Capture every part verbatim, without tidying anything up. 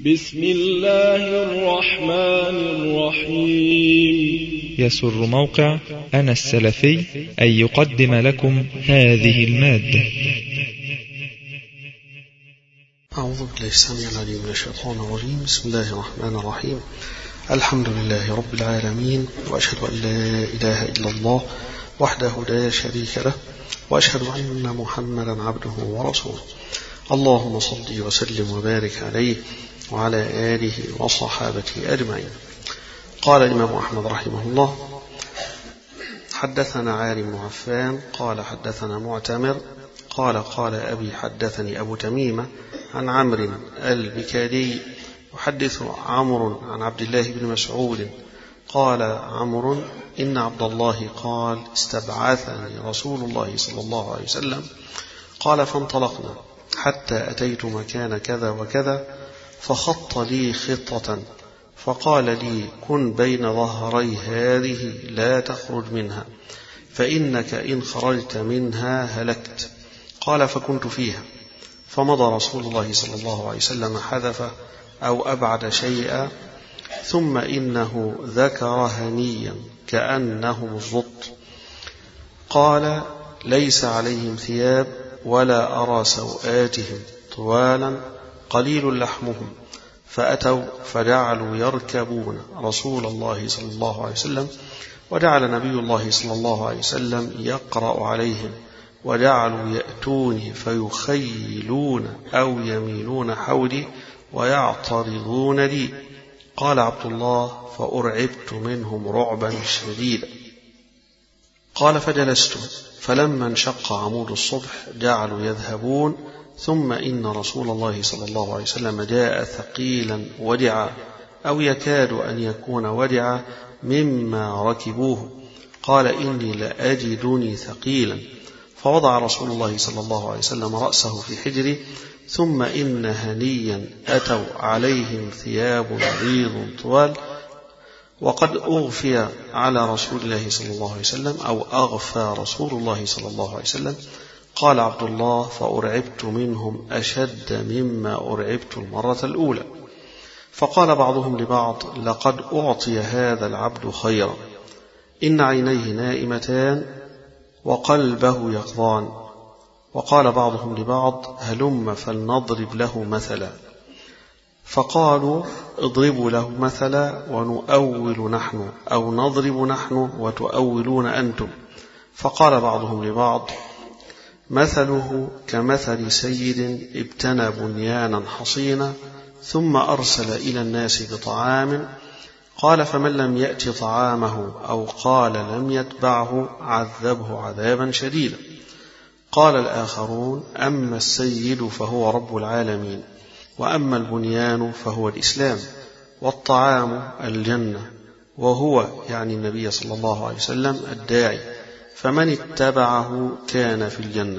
بسم الله الرحمن الرحيم. يسر موقع أنا السلفي أن يقدم لكم هذه المادة. أعوذ بالله السميع العليم من الشيطان الرجيم. بسم الله الرحمن الرحيم. الحمد لله رب العالمين، وأشهد أن لا إله إلا الله وحده لا شريك له، وأشهد أن محمدا عبده ورسوله. اللهم صل وسلم وبارك عليه وعلى آله وصحابته أجمعين. قال الإمام أحمد رحمه الله: حدثنا عالي بن عفان قال حدثنا معتمر قال قال أبي حدثني أبو تميمة عن عمرو البكالي يحدث عمرو عن عبد الله بن مسعود قال عمرو: إن عبد الله قال: استبعثني رسول الله صلى الله عليه وسلم. قال: فانطلقنا حتى أتيت مكان كذا وكذا، فخط لي خطة فقال لي: كن بين ظهري هذه لا تخرج منها، فإنك إن خرجت منها هلكت. قال: فكنت فيها، فمضى رسول الله صلى الله عليه وسلم حذف أو أبعد شيئا، ثم إنه ذكر هنيا كأنهم الزط. قال: ليس عليهم ثياب ولا أرى سوآتهم طوالا قليل لحمهم. فأتوا فجعلوا يركبون رسول الله صلى الله عليه وسلم، وجعل نبي الله صلى الله عليه وسلم يقرأ عليهم، وجعلوا يأتوني فيخيلون أو يميلون حولي ويعترضون لي. قال عبد الله: فأرعبت منهم رعبا شديدا. قال: فجلست، فلما انشق عمود الصبح جعلوا يذهبون، ثم إن رسول الله صلى الله عليه وسلم جاء ثقيلا ودعا، أو يكاد أن يكون ودعا مما ركبوه. قال: إني لأجدني ثقيلا. فوضع رسول الله صلى الله عليه وسلم رأسه في حجري، ثم إن هنيا أتوا عليهم ثياب بيض طوال، وقد أغفي على رسول الله صلى الله عليه وسلم، أو أغفى رسول الله صلى الله عليه وسلم. قال عبد الله: فأرعبت منهم أشد مما أرعبت المرة الأولى. فقال بعضهم لبعض: لقد أعطي هذا العبد خيرا، إن عينيه نائمتان وقلبه يقظان. وقال بعضهم لبعض: هلم فلنضرب له مثلا. فقالوا: اضربوا له مثلا ونؤول نحن، أو نضرب نحن وتؤولون أنتم. فقال بعضهم لبعض: مثله كمثل سيد ابتنى بنيانا حصينا، ثم أرسل إلى الناس بطعام. قال: فمن لم يأت طعامه أو قال لم يتبعه عذبه عذابا شديدا. قال الآخرون: أما السيد فهو رب العالمين، وأما البنيان فهو الإسلام، والطعام الجنة، وهو يعني النبي صلى الله عليه وسلم الداعي، فمن اتبعه كان في الجنة.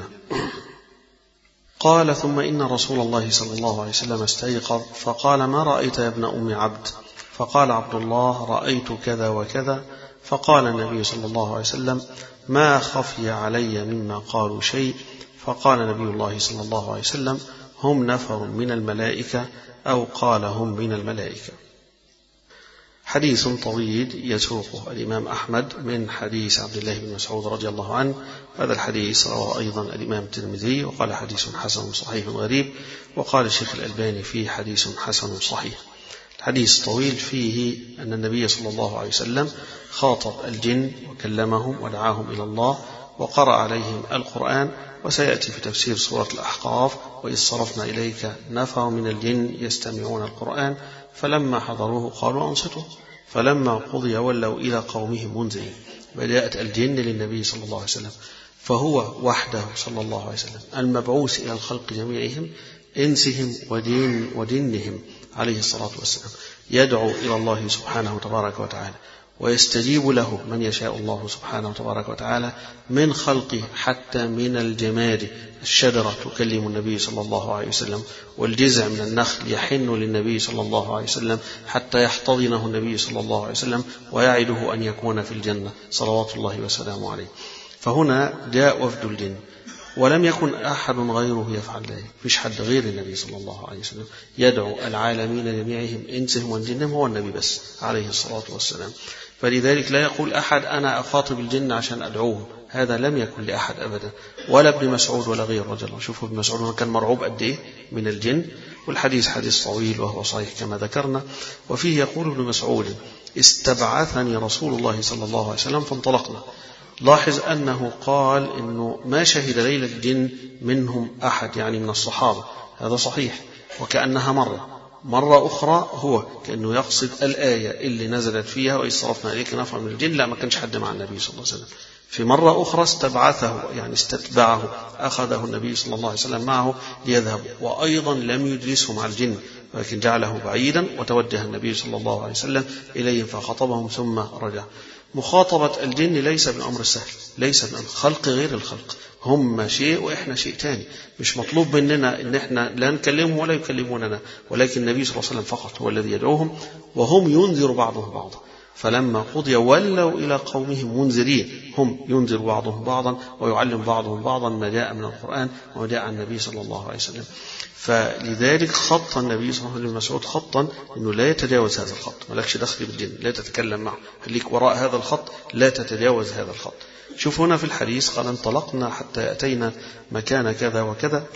قال: ثم إن رسول الله صلى الله عليه وسلم استيقظ فقال: ما رأيت يا ابن أم عبد؟ فقال عبد الله: رأيت كذا وكذا. فقال النبي صلى الله عليه وسلم: ما خفي علي مما قالوا شيء. فقال نبي الله صلى الله عليه وسلم: هم نفر من الملائكة، أو قال هم من الملائكة. حديث طويل يسوقه الإمام أحمد من حديث عبد الله بن مسعود رضي الله عنه. هذا الحديث رواه أيضا الإمام الترمذي، وقال حديث حسن صحيح غريب، وقال الشيخ الألباني فيه حديث حسن صحيح. الحديث طويل فيه أن النبي صلى الله عليه وسلم خاطب الجن وكلمهم ودعاهم إلى الله وقرأ عليهم القرآن، وسيأتي في تفسير سورة الأحقاف: وإذ صرفنا إليك نفر من الجن يستمعون القرآن فلما حضروه قالوا أنصتوا فلما قضي ولوا إلى قومهم منذرين. بدأت الجن للنبي صلى الله عليه وسلم، فهو وحده صلى الله عليه وسلم المبعوث إلى الخلق جميعهم، إنسهم ودين ودينهم عليه الصلاة والسلام، يدعو إلى الله سبحانه وتبارك وتعالى، ويستجيب له من يشاء الله سبحانه وتبارك وتعالى من خلقه، حتى من الجماد. الشجرة تكلم النبي صلى الله عليه وسلم، والجذع من النخل يحن للنبي صلى الله عليه وسلم حتى يحتضنه النبي صلى الله عليه وسلم ويعده أن يكون في الجنة صلوات الله وسلامه عليه. فهنا جاء وفد الجن ولم يكن أحد غيره يفعل ذلك، مفيش حد غير النبي صلى الله عليه وسلم يدعو العالمين جميعهم إنسهم وجنهم، هو النبي بس عليه الصلاة والسلام. فلذلك لا يقول أحد أنا أخاطب الجن عشان أدعوه، هذا لم يكن لأحد أبدا، ولا ابن مسعود ولا غير رجل. شوفوا ابن مسعود كان مرعوب قد إيه من الجن، والحديث حديث طويل وهو صحيح كما ذكرنا. وفيه يقول ابن مسعود استبعثني رسول الله صلى الله عليه وسلم فانطلقنا. لاحظ أنه قال إنه ما شهد ليلة الجن منهم أحد، يعني من الصحابة، هذا صحيح، وكأنها مرة مرة أخرى هو كأنه يقصد الآية اللي نزلت فيها وإذ صرفنا إليك نفرا من الجن، لا ما كانش حد مع النبي صلى الله عليه وسلم. في مرة أخرى استبعثه يعني استتبعه، أخذه النبي صلى الله عليه وسلم معه ليذهب، وأيضا لم يجلسه مع الجن ولكن جعله بعيدا، وتوجه النبي صلى الله عليه وسلم إليهم فخطبهم ثم رجع. مخاطبة الجن ليس بالأمر السهل، ليس بالأمر خلق غير الخلق، هم شيء وإحنا شيء تاني. مش مطلوب مننا إن إحنا لا نكلمهم ولا يكلموننا، ولكن النبي صلى الله عليه وسلم فقط هو الذي يدعوهم، وهم ينذر بعضهم بعضا. فلما قضي ولوا إلى قومهم منذرين، هم ينذر بعضهم بعضا ويعلم بعضهم بعضا ما جاء من القرآن وما جاء عن النبي صلى الله عليه وسلم. فلذلك خط النبي صلى الله عليه وسلم خطا إنه لا يتجاوز هذا الخط، مالكش دخل بالجن، لا تتكلم معه، خليك وراء هذا الخط، لا تتجاوز هذا الخط. شوف هنا في الحديث قال انطلقنا حتى أتينا مكان كذا وكذا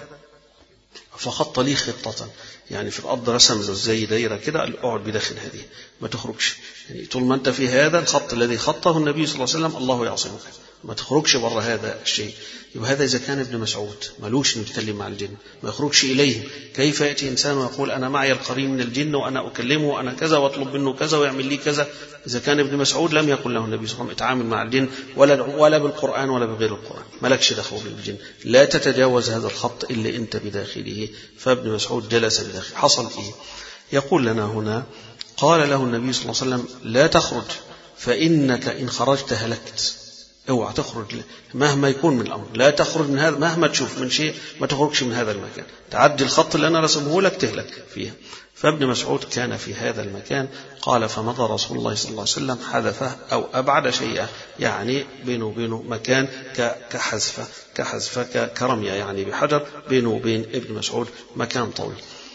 فخط لي خطة، يعني في الأرض رسم له زي دايرة كده، قال اقعد بداخل هذه ما تخرجش، يعني طول ما أنت في هذا الخط الذي خطه النبي صلى الله عليه وسلم الله يعصمك، ما تخرجش بره هذا الشيء. يبقى هذا إذا كان ابن مسعود ملوش نتكلم مع الجن، ما يخرجش إليهم. كيف يأتي إنسان ويقول أنا معي القرين من الجن وأنا أكلمه وأنا كذا وأطلب منه كذا ويعمل لي كذا؟ إذا كان ابن مسعود لم يقل له النبي صلى الله عليه وسلم اتعامل مع الجن ولا ولا بالقرآن ولا بغير القرآن، مالكش دخل بالجن، لا تتجاوز هذا الخط اللي أنت بداخله. فابن مسعود جلس بداخله. حصل إيه؟ يقول لنا هنا قال له النبي صلى الله عليه وسلم لا تخرج فإنك إن خرجت هلكت، اوعى تخرج مهما يكون من الأمر، لا تخرج من هذا، مهما تشوف من شيء ما تخرجش من هذا المكان، تعدي الخط اللي أنا رسمه لك تهلك فيها. فابن مسعود كان في هذا المكان. قال فمضى رسول الله صلى الله عليه وسلم حذفه أو أبعد شيئا، يعني بينه وبينه مكان كحذفة كحذفة كرمية، يعني بحجر بينه وبين ابن مسعود مكان طويل.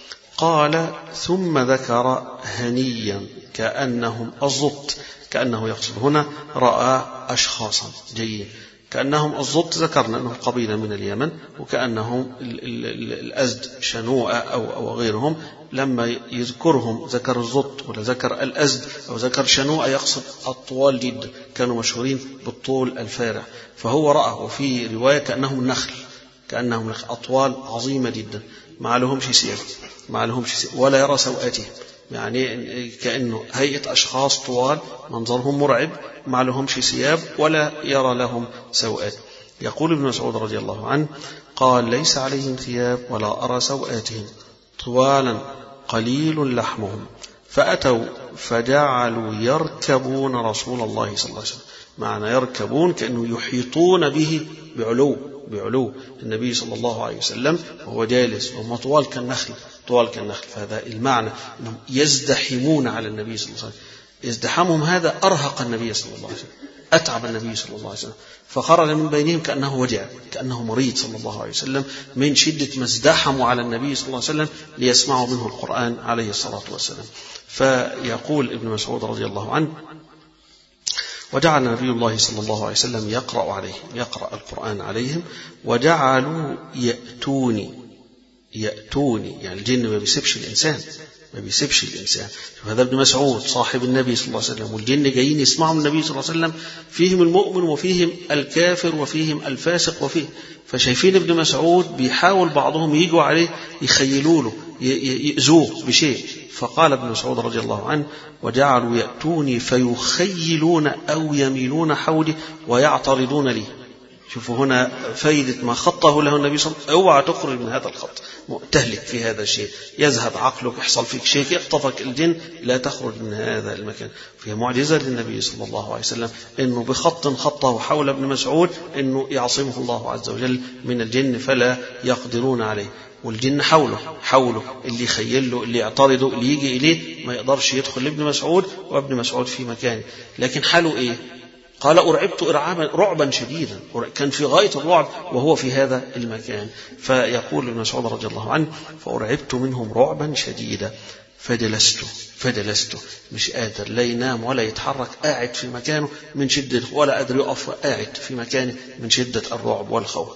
قال ثم ذكر هنيا كأنهم الزط، كأنه يقصد هنا رأى أشخاصا جيين، كأنهم الزط ذكرنا أنهم قبيلة من اليمن، وكأنهم الأزد شنوءة أو, أو غيرهم، لما يذكرهم ذكر الزط ولا ذكر الأزد أو ذكر شنوءة يقصد الطوال جدا، كانوا مشهورين بالطول الفارع. فهو رأى، وفي رواية كأنهم النخل، كأنهم أطوال عظيمة جدا، ما لهمش سيف ما لهمش سيف ولا يرى سوءاتهم، يعني كأنه هيئة أشخاص طوال منظرهم مرعب، ما لهمش ثياب ولا يرى لهم سوءات. يقول ابن مسعود رضي الله عنه قال ليس عليهم ثياب ولا أرى سوءاتهم، طوالا قليل لحمهم، فأتوا فجعلوا يركبون رسول الله صلى الله عليه وسلم. معنى يركبون كأنه يحيطون به بعلو بعلو النبي صلى الله عليه وسلم وهو جالس، وهم طوال كالنخل طوال كالنخل. فهذا المعنى أنهم يزدحمون على النبي صلى الله عليه وسلم. ازدحامهم هذا أرهق النبي صلى الله عليه وسلم، أتعب النبي صلى الله عليه وسلم، فخرج من بينهم كأنه وجع، كأنه مريض صلى الله عليه وسلم من شدة ما ازدحموا على النبي صلى الله عليه وسلم ليسمعوا منه القرآن عليه الصلاة والسلام. فيقول ابن مسعود رضي الله عنه وجعل نبي الله صلى الله عليه وسلم يقرأ عليهم يقرأ القرآن عليهم، وجعلوا يأتوني يأتوني يعني الجن ما بيسيبش الإنسان ما بيسيبش الإنسان. هذا ابن مسعود صاحب النبي صلى الله عليه وسلم، والجن جايين يسمعوا من النبي صلى الله عليه وسلم، فيهم المؤمن وفيهم الكافر وفيهم الفاسق وفيه. فشايفين ابن مسعود بيحاول بعضهم يجوا عليه يخيلوا له يؤذوه بشيء. فقال ابن مسعود رضي الله عنه وجعلوا يأتوني فيخيلون أو يميلون حولي ويعترضون لي. شوفوا هنا فايدة ما خطه له النبي صلى الله عليه وسلم، اوعى تخرج من هذا الخط، تهلك في هذا الشيء، يذهب عقلك، يحصل فيك شيء، يخطفك الجن، لا تخرج من هذا المكان. فهي معجزة للنبي صلى الله عليه وسلم انه بخط خطه حول ابن مسعود انه يعصمه الله عز وجل من الجن فلا يقدرون عليه. والجن حوله حوله اللي يخيله اللي يعترضه اللي يجي إليه ما يقدرش يدخل لابن مسعود، وابن مسعود في مكانه. لكن حاله إيه؟ قال أرعبت إرعابا رعبا شديدا، كان في غاية الرعب وهو في هذا المكان. فيقول ابن مسعود رضي الله عنه فأرعبت منهم رعبا شديدا فجلست فجلست مش قادر لا ينام ولا يتحرك، قاعد في مكانه من شدة، ولا قادر يقف، قاعد في مكانه من شدة الرعب والخوف.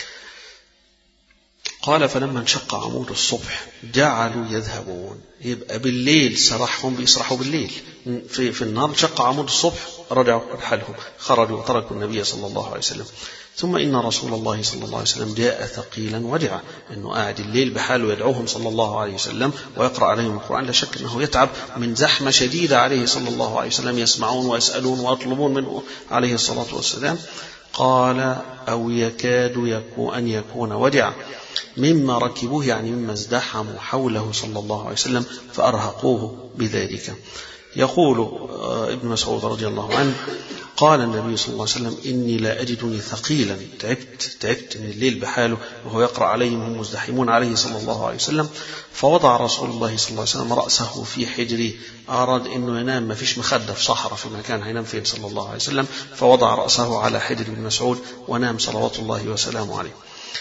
قال فلما انشق عمود الصبح جعلوا يذهبون، يبقى بالليل سرحهم بيسرحوا بالليل، في, في النهار انشق عمود الصبح رجعوا رحلهم خرجوا وتركوا النبي صلى الله عليه وسلم. ثم إن رسول الله صلى الله عليه وسلم جاء ثقيلا وجعا، أنه قاعد الليل بحاله يدعوهم صلى الله عليه وسلم ويقرأ عليهم القرآن، لا شك أنه يتعب من زحمة شديدة عليه صلى الله عليه وسلم، يسمعون ويسألون ويطلبون منه عليه الصلاة والسلام. قال أو يكاد يكون أن يكون وجعا مما ركبوه، يعني مما ازدحموا حوله صلى الله عليه وسلم فأرهقوه بذلك. يقول ابن مسعود رضي الله عنه قال النبي صلى الله عليه وسلم إني لا أجدني ثقيلا، تعبت تعبت من الليل بحاله وهو يقرأ عليهم هم مزدحمون عليه صلى الله عليه وسلم. فوضع رسول الله صلى الله عليه وسلم رأسه في حجري، أراد أنه ينام، ما فيش مخدة في صحراء في مكان هينام فين صلى الله عليه وسلم، فوضع رأسه على حجر ابن مسعود ونام صلوات الله وسلامه عليه.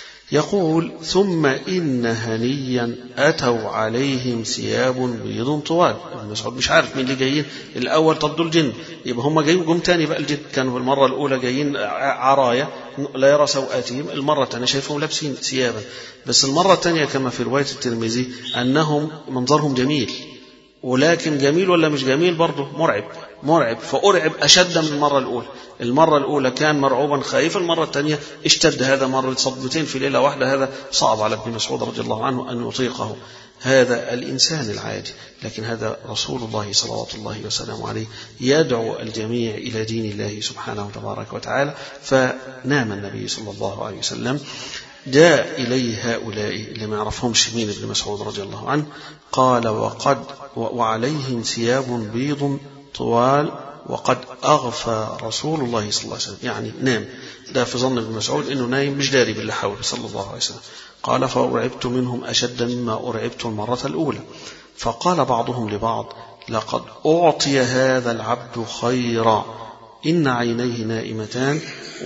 يقول ثم إن هنيا أتوا عليهم ثياب بيض طوال. ابن مسعود مش عارف مين اللي جايين الأول، طب دول جن، يبقى هم جايين جم تاني بقى الجن، كانوا المرة الأولى جايين عرايا لا يرى سوءاتهم، المرة الثانية شايفهم لابسين ثيابا، بس المرة الثانية كما في رواية الترمذي أنهم منظرهم جميل، ولكن جميل ولا مش جميل برضه مرعب مرعب، فأرعب أشد من المرة الأولى. المرة الأولى كان مرعوبا خائفا، المرة الثانية اشتد، هذا مرة صدمتين في ليلة واحدة، هذا صعب على ابن مسعود رضي الله عنه أن يطيقه هذا الإنسان العادي، لكن هذا رسول الله صلوات الله وسلامه عليه يدعو الجميع إلى دين الله سبحانه تبارك وتعالى. فنام النبي صلى الله عليه وسلم. جاء إليه هؤلاء اللي ما يعرفهمش مين ابن مسعود رضي الله عنه، قال وقد وعليهم ثياب بيض طوال وقد أغفى رسول الله صلى الله عليه وسلم، يعني نام، ده في ظن ابن مسعود إنه نايم مش داري بالله حوله صلى الله عليه وسلم. قال فأرعبت منهم أشد مما أرعبت المرة الأولى. فقال بعضهم لبعض لقد أعطي هذا العبد خيرا، إن عينيه نائمتان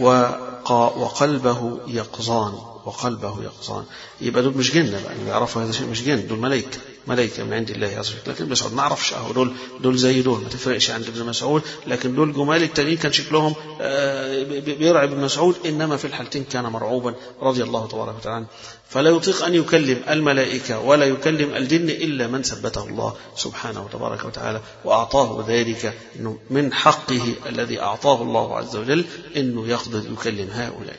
وقلبه يقظان وقلبه يقظان. يبقى دول مش جن بقى، يعرفوا هذا الشيء مش جن، دول ملائكة ملائكة من عند الله عز وجل. لكن ابن مسعود ما عرفش اهو دول دول زي دول، ما تفرقش عند ابن مسعود، لكن دول جمال التانيين كان شكلهم بيرعب ابن مسعود، انما في الحالتين كان مرعوبا رضي الله تبارك وتعالى عنه. فلا يطيق ان يكلم الملائكة ولا يكلم الجن الا من ثبته الله سبحانه وتبارك وتعالى واعطاه ذلك، انه من حقه الذي اعطاه الله عز وجل انه يقدر يكلم هؤلاء.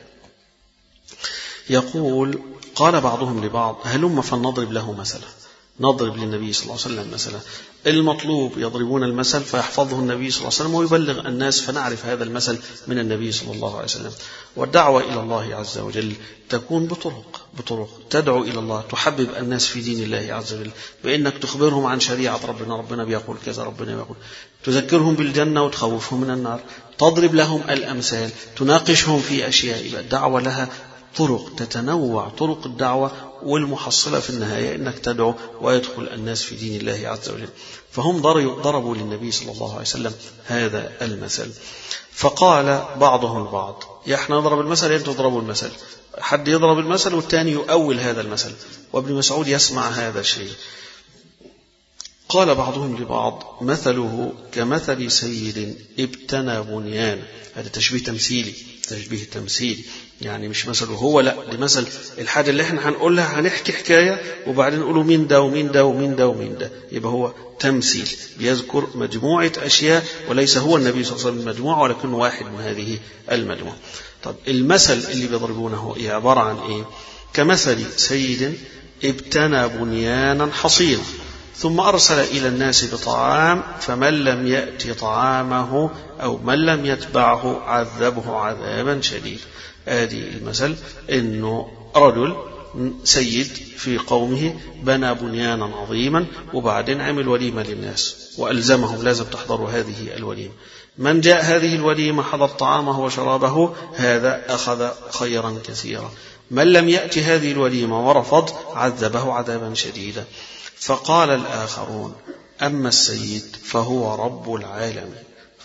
يقول قال بعضهم لبعض هلم فلنضرب له مثلا، نضرب للنبي صلى الله عليه وسلم مثلا. المطلوب يضربون المثل فيحفظه النبي صلى الله عليه وسلم ويبلغ الناس فنعرف هذا المثل من النبي صلى الله عليه وسلم. والدعوة إلى الله عز وجل تكون بطرق بطرق تدعو إلى الله، تحبب الناس في دين الله عز وجل بأنك تخبرهم عن شريعة ربنا، ربنا بيقول كذا، ربنا بيقول، تذكرهم بالجنة وتخوفهم من النار، تضرب لهم الأمثال، تناقشهم في أشياء. يبقى الدعوة لها طرق تتنوع، طرق الدعوة، والمحصلة في النهاية إنك تدعو ويدخل الناس في دين الله عز وجل. فهم ضربوا للنبي صلى الله عليه وسلم هذا المثل. فقال بعضهم البعض يا احنا نضرب المثل انتوا تضربوا المثل، حد يضرب المثل والتاني يؤول هذا المثل. وابن مسعود يسمع هذا الشيء. قال بعضهم لبعض مثله كمثل سيد ابتنى بنيان. هذا تشبيه تمثيلي، تشبيه تمثيلي، يعني مش مثله هو، لا دي مثل الحاجة اللي احنا هنقولها، هنحكي حكاية وبعدين نقوله مين ده ومين ده ومين ده ومين ده، يبقى هو تمثيل بيذكر مجموعة أشياء وليس هو النبي صلى الله عليه وسلم مجموعة، ولكنه واحد من هذه المجموعة. طب المثل اللي بيضربونه إيه؟ عبارة عن إيه؟ كمثل سيد ابتنى بنيانا حصينا ثم أرسل إلى الناس بطعام فمن لم يأتي طعامه أو من لم يتبعه عذبه عذابا شديد. آدي المثل، إنه رجل سيد في قومه بنى بنيانا عظيما وبعدين عمل وليمة للناس وألزمهم لازم تحضروا هذه الوليمة. من جاء هذه الوليمة حضر طعامه وشرابه، هذا أخذ خيرا كثيرا. من لم يأتي هذه الوليمة ورفض عذبه عذابا شديدا. فقال الآخرون أما السيد فهو رب العالمين،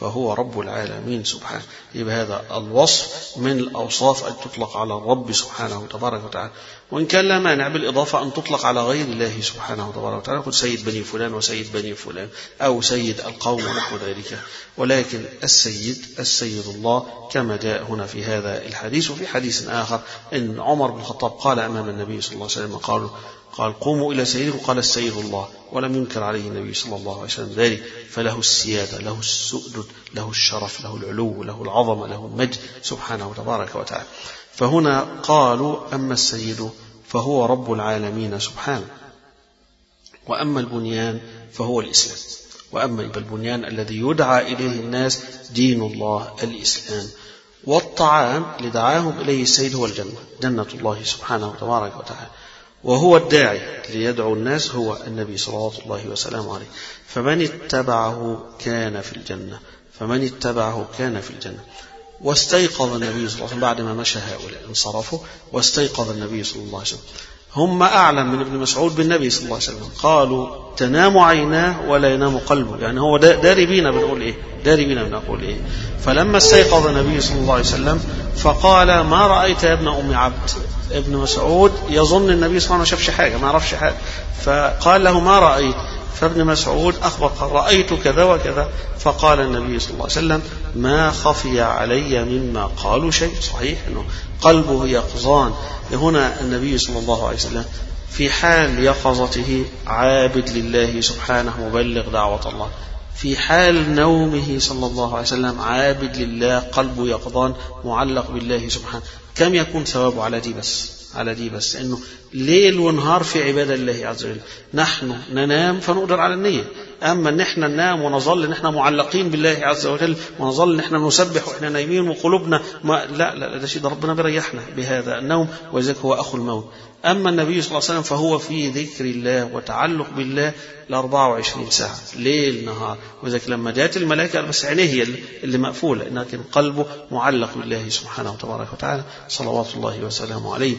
فهو رب العالمين سبحانه. يبقى هذا الوصف من الأوصاف أن تطلق على الرب سبحانه تبارك وتعالى، وإن كان لا مانع بالإضافة أن تطلق على غير الله سبحانه تبارك وتعالى، يقول سيد بني فلان وسيد بني فلان أو سيد القوم ونحو ذلك، ولكن السيد السيد الله كما جاء هنا في هذا الحديث. وفي حديث آخر أن عمر بن الخطاب قال أمام النبي صلى الله عليه وسلم قال قال قوموا إلى سيدكم، قال السيد الله، ولم ينكر عليه النبي صلى الله عليه وسلم ذلك، فله السيادة، له السؤدد، له الشرف، له العلو، له العظمة، له المجد سبحانه تبارك وتعالى. فهنا قالوا أما السيد فهو رب العالمين سبحانه، وأما البنيان فهو الإسلام، وأما البنيان الذي يدعى إليه الناس دين الله الإسلام. والطعام لدعاهم إليه السيد هو الجنة، جنة الله سبحانه تبارك وتعالى، وهو الداعي ليدعو الناس هو النبي صلوات الله وسلامه عليه. فمن اتبعه كان في الجنة، فمن اتبعه كان في الجنة. واستيقظ النبي صلى الله عليه وسلم بعد ما مشى هؤلاء انصرفوا، واستيقظ النبي صلى الله عليه وسلم. هم أعلم من ابن مسعود بالنبي صلى الله عليه وسلم، قالوا تنام عيناه ولا ينام قلبه، يعني هو داري بينا بنقول إيه، داري بينا بنقول إيه. فلما استيقظ النبي صلى الله عليه وسلم فقال ما رأيت يا ابن أم عبد. ابن مسعود يظن النبي صلى الله عليه وسلم ما شافش حاجة، ما عرفش حاجة، فقال له ما رأيت. فابن مسعود أخبر قال رأيت كذا وكذا. فقال النبي صلى الله عليه وسلم ما خفي علي مما قالوا شيء. صحيح أنه قلبه يقظان. هنا النبي صلى الله عليه وسلم في حال يقظته عابد لله سبحانه مبلغ دعوة الله، في حال نومه صلى الله عليه وسلم عابد لله قلبه يقظان معلق بالله سبحانه. كم يكون ثوابه على دي بس، على دي بس، انه ليل ونهار في عبادة الله عز وجل. نحن ننام فنقدر على النية، اما ان احنا ننام ونظل ان احنا معلقين بالله عز وجل ونظل ان احنا نسبح واحنا نايمين وقلوبنا ما لا لا ده شيء، ده ربنا بيريحنا بهذا النوم، ولذلك هو اخو الموت. اما النبي صلى الله عليه وسلم فهو في ذكر الله وتعلق بالله ل أربعة وعشرين ساعة ليل نهار. وذلك لما جاءت الملائكة بس عينيه هي اللي مقفولة، لكن قلبه معلق بالله سبحانه وتبارك وتعالى صلوات الله وسلامه عليه.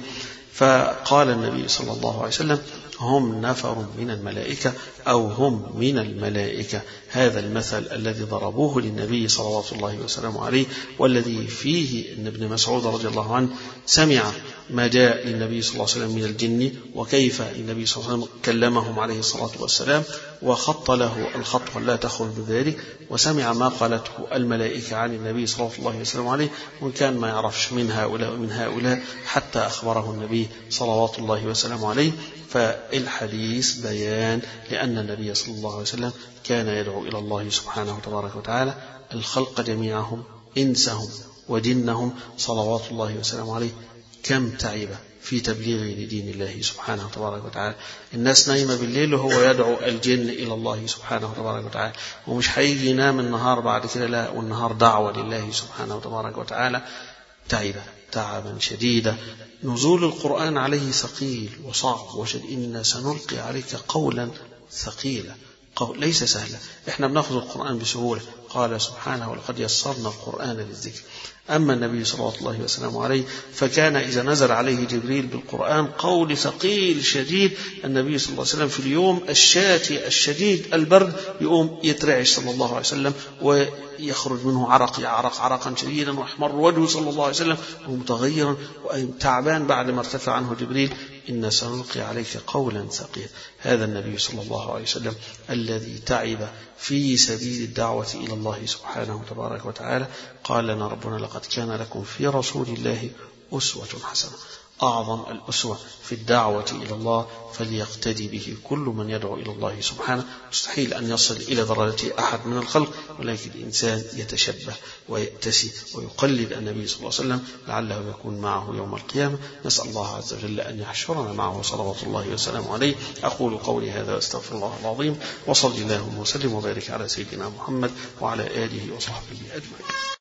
فقال النبي صلى الله عليه وسلم هم نفر من الملائكة أو هم من الملائكة. هذا المثل الذي ضربوه للنبي صلوات الله وسلامه عليه، والذي فيه أن ابن مسعود رضي الله عنه سمع ما جاء للنبي صلى الله عليه وسلم من الجن، وكيف النبي صلى الله عليه وسلم كلمهم عليه الصلاة والسلام، وخط له الخط ولا تخل بذلك، وسمع ما قالته الملائكة عن النبي صلى الله عليه وسلم عليه، وإن كان ما يعرفش من هؤلاء ومن هؤلاء حتى أخبره النبي صلوات الله وسلامه عليه. فالحديث بيان لأن النبي صلى الله عليه وسلم كان يدعو إلى الله سبحانه وتبارك وتعالى الخلق جميعهم إنسهم ودينهم صلوات الله وسلامه عليه. كم تعب في تبليغ لدين الله سبحانه وتبارك وتعالى. الناس نايمة بالليل وهو يدعو الجن إلى الله سبحانه وتبارك وتعالى، ومش هيجي ينام النهار بعد كده، لا، والنهار دعوة لله سبحانه وتبارك وتعالى. تعب تعبا شديدا. نزول القرآن عليه ثقيل وصعب وشديد. إنا سنلقي عليك قولا ثقيلا، قول ليس سهلا. احنا بناخذ القرآن بسهولة، قال سبحانه ولقد يسرنا القرآن للذكر. أما النبي صلى الله عليه وسلم عليه فكان إذا نزل عليه جبريل بالقرآن قول ثقيل شديد، النبي صلى الله عليه وسلم في اليوم الشاتي الشديد البرد يقوم يترعش صلى الله عليه وسلم ويخرج منه عرق يعرق عرقا شديدا، واحمر وجهه صلى الله عليه وسلم ومتغيرا وتعبان بعد ما ارتفع عنه جبريل. إن سنلقي عليك قولا ثقيلا. هذا النبي صلى الله عليه وسلم الذي تعب في سبيل الدعوة إلى الله سبحانه وتبارك وتعالى. قال لنا ربنا لقد كان لكم في رسول الله أسوة حسنة. أعظم الأسوة في الدعوة إلى الله فليقتدي به كل من يدعو إلى الله سبحانه. مستحيل أن يصل إلى درجة أحد من الخلق، ولكن الإنسان يتشبه ويأتسي ويقلد النبي صلى الله عليه وسلم لعله يكون معه يوم القيامة. نسأل الله عز وجل أن يحشرنا معه صلوات الله وسلامه عليه. أقول قولي هذا واستغفر الله العظيم، وصلى الله وسلم وبارك على سيدنا محمد وعلى آله وصحبه أجمعين.